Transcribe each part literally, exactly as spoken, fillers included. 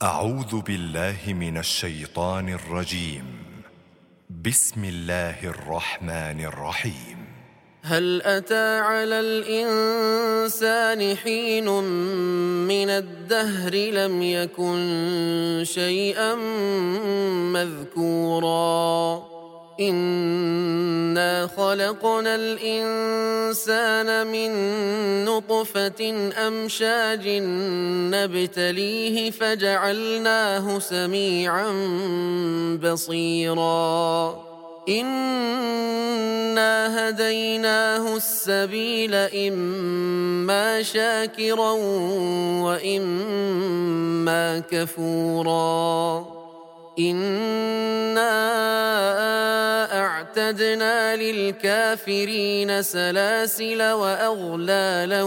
أعوذ بالله من الشيطان الرجيم. بسم الله الرحمن الرحيم. هل أتى على الإنسان حين من الدهر لم يكن شيئا مذكورا إنا خلقنا الإنسان من نطفة أمشاج نبتليه فجعلناه سميعا بصيرا إنا هديناه السبيل إما شاكرا وإما كفورا إنا أعتدنا للكافرين سلاسل وأغلالا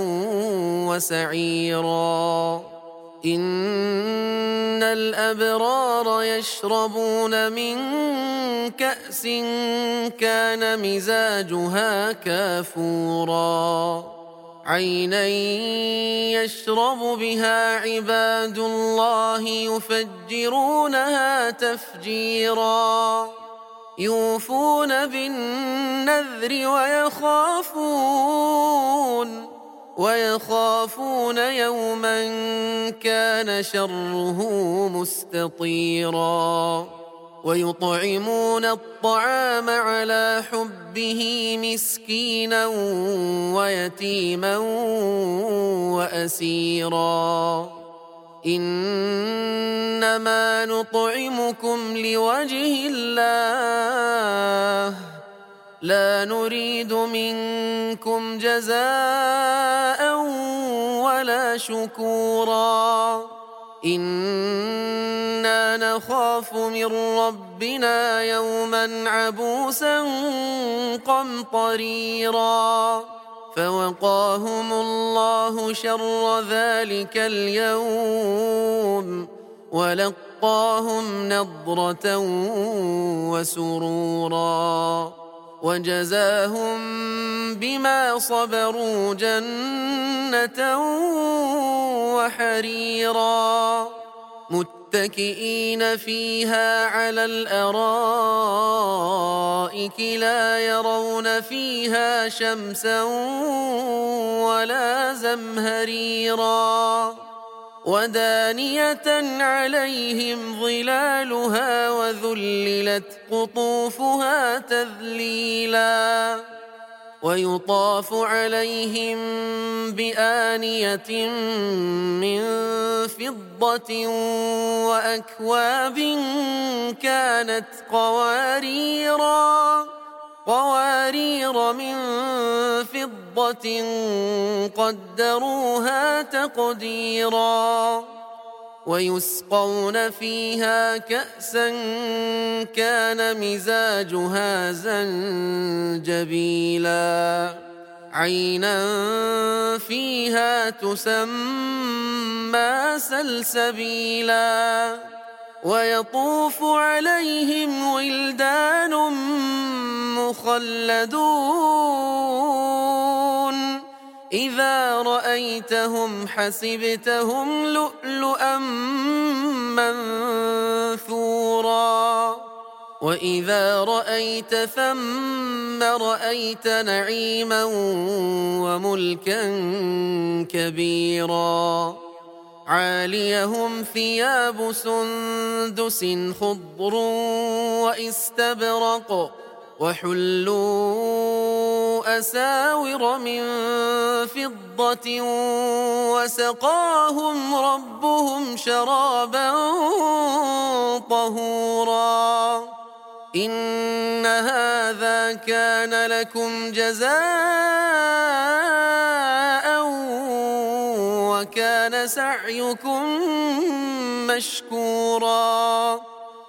وسعيرا إن الأبرار يشربون من كأس كان مزاجها كافورا عينا يشرب بها عباد الله يفجرونها تفجيرا يوفون بالنذر ويخافون ويخافون يوما كان شره مستطيرا ويطعمون الطعام على حبه مسكينا ويتيما وأسيرا إنما نطعمكم لوجه الله لا نريد منكم جزاء ولا شكورا إنا نخاف من ربنا يوما عبوسا قمطريرا فوقاهم الله شر ذلك اليوم ولقاهم نضرة وسرورا وجزاهم بما صبروا جنة وحريرا متكئين فيها على الأرائك لا يرون فيها شمسا ولا زمهريرا ودانية عليهم ظلالها وذللت قطوفها تذليلا ويطاف عليهم بآنية من فضة وأكواب كانت قواريرا قوارير من فضة قدروها تقديرا ويسقون فيها كأسا كان مزاجها زنجبيلا عينا فيها تسمى سلسبيلا ويطوف عليهم ولدان مخلدون إذا رأيتهم حسبتهم لؤلؤا منثورا وإذا رأيت ثم رأيت نعيما وملكا كبيرا عاليهم ثياب سندس خضر وإستبرق وحلوا أساور من فضة وسقاهم ربهم شرابا طهورا إن هذا كان لكم جزاء وكان سعيكم مشكورا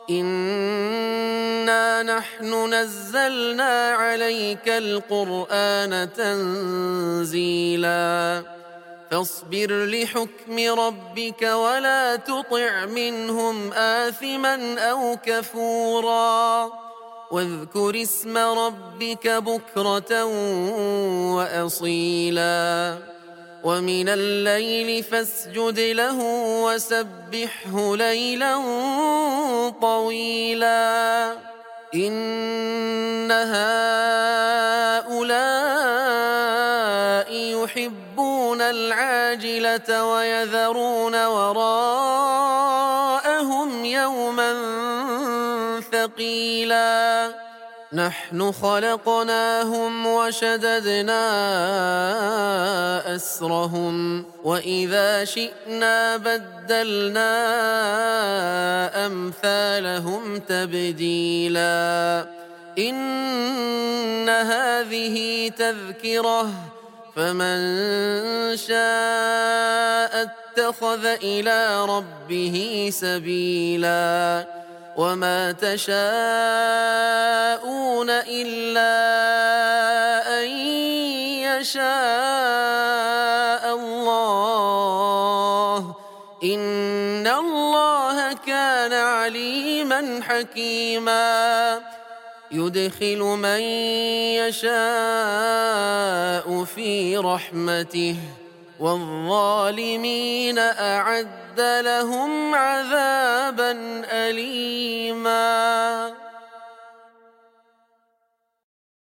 إنا نحن نزلنا عليك القرآن تنزيلا فاصبر لحكم ربك ولا تطع منهم آثما أو كفورا واذكر اسم ربك بكرة وأصيلا ومن الليل فاسجد له وسبحه ليلا طويلا إن هؤلاء يحبون العاجلة ويذرون وراءهم يوما ثقيلا نحن خلقناهم وشددنا أسرهم وإذا شئنا بدلنا أمثالهم تبديلا إن هذه تذكرة فمن شاء اتخذ إلى ربه سبيلا وما تشاءون إلا أن يشاء الله إن الله كان عليما حكيما يدخل من يشاء في رحمته والظالمين أعد لهم عذابا أليما